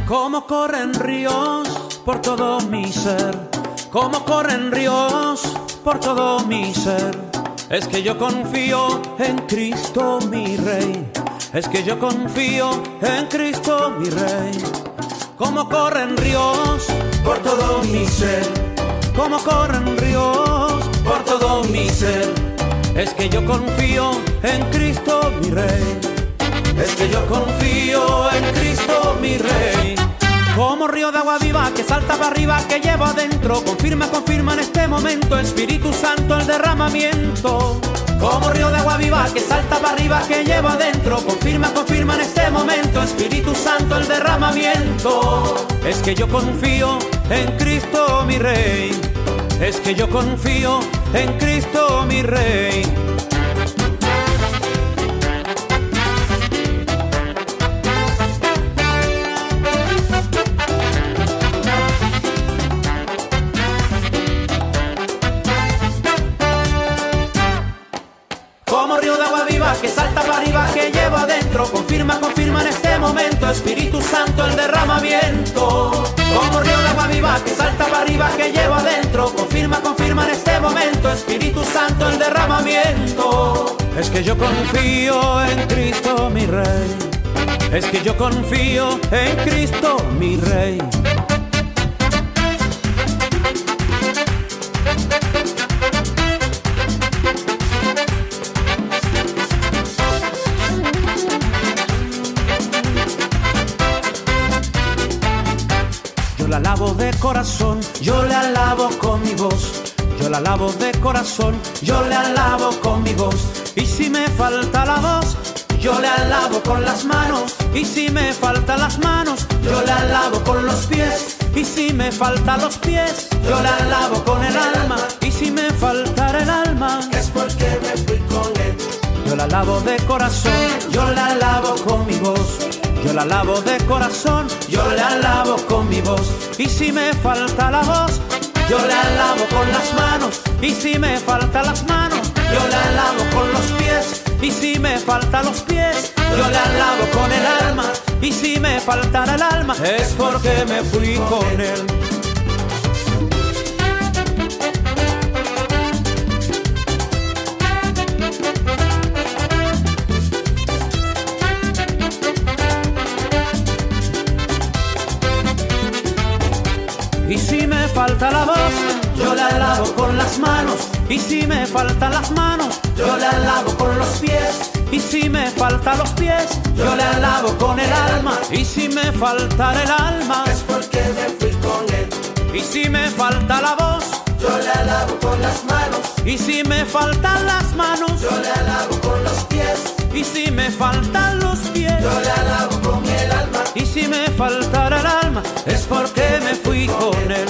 Como corren ríos por todo mi ser, como corren ríos por todo mi ser. Es que yo confío en Cristo mi Rey, es que yo confío en Cristo mi Rey. Como corren ríos por todo mi ser, como corren ríos por todo mi ser. Es que yo confío en Cristo mi Rey, es que yo confío en Cristo mi Rey. Como río de agua viva que salta para arriba, que llevo adentro, confirma, confirma en este momento, Espíritu Santo el derramamiento. Como río de agua viva que salta para arriba, que llevo adentro, confirma, confirma en este momento, Espíritu Santo el derramamiento. Es que yo confío en Cristo mi Rey, es que yo confío en Cristo mi Rey. Como río de agua viva que salta para arriba, que llevo adentro, confirma, confirma en este momento, Espíritu Santo el derramamiento. Como río de agua viva que salta para arriba, que llevo adentro, confirma, confirma en este momento, Espíritu Santo el derramamiento. Es que yo confío en Cristo mi Rey, es que yo confío en Cristo mi Rey. Yo la alabo de corazón, yo le alabo con mi voz. Yo la alabo de corazón, yo le alabo con mi voz. Y si me falta la voz, yo le alabo con las manos. Y si me faltan las manos, yo le alabo con los pies. Y si me faltan los pies, yo le alabo con el alma. Y si me faltara el alma, es porque me fui con él. yo la alabo de corazón, yo le alabo con mi voz. Yo la alabo de corazón, yo le alabo con mi voz. Y si me falta la voz, yo le alabo con las manos. Y si me faltan las manos, yo le alabo con los pies. Y si me faltan los pies, yo le alabo con el alma. Y si me faltara el alma, es porque me fui con él. Y si me falta la voz, yo le alabo con las manos. Y si me faltan las manos, yo le alabo con los pies. Y si me faltan los pies, yo le alabo con el alma. Y si me faltara el alma, es porque me fui con él. y si me falta la voz, yo le alabo con las manos. y si me faltan las manos, Yo le alabo con los pies. y si me faltan los pies, Yo le alabo con el alma. y si me faltara el alma, es porque me fui con él.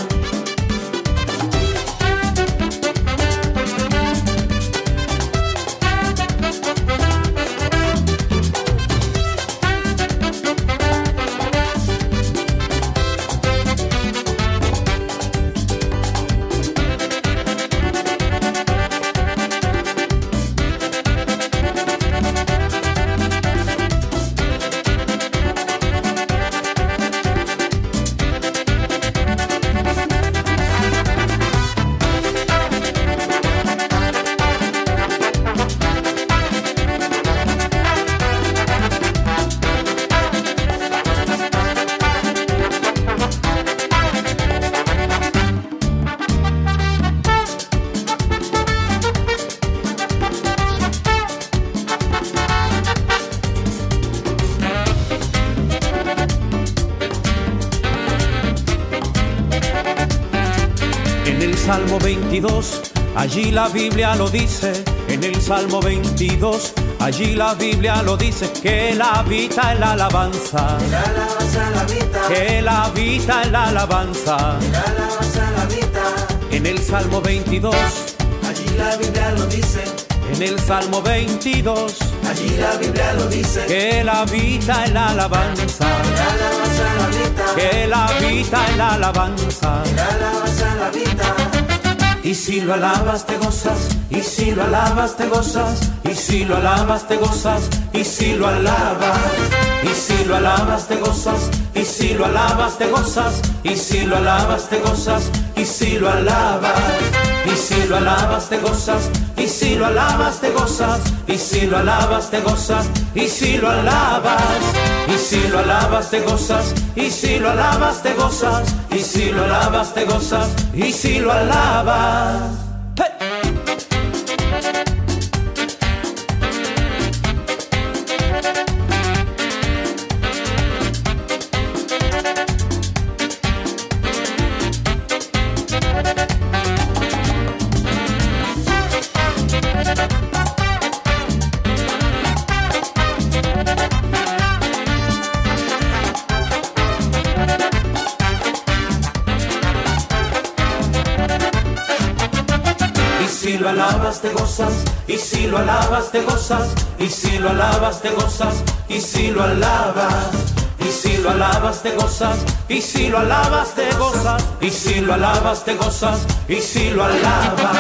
En el Salmo 22, allí la Biblia lo dice. En el Salmo 22, allí la Biblia lo dice. Que Él habita en la alabanza, La alabanza la vida. que Él habita en la alabanza. La alabanza la vida. En el Salmo 22, Allí la Biblia lo dice. en el Salmo 22, Allí la Biblia lo dice. que Él habita en la alabanza, La alabanza la vida. que Él habita en la alabanza. La alabanza la vida. y si lo alabas te gozas, y si lo alabas te gozas, y si lo alabas te gozas, y si lo alabas, y si lo alabas te gozas, y si lo alabas te gozas, y si lo alabas te gozas, y si lo alabas, y si lo alabas te gozas, y si lo alabas te gozas, y si lo alabas te gozas, y si lo alabas, y si lo alabas te gozas, y si lo alabas te gozas, y si lo alabas te gozas, y si lo alabas. ¡Hey! Si lo alabas te gozas, y si lo alabas te gozas, y si lo alabas te gozas, y si lo alabas, y si lo alabas te gozas, y si lo alabas te gozas, y si lo alabas te gozas, y si lo alabas,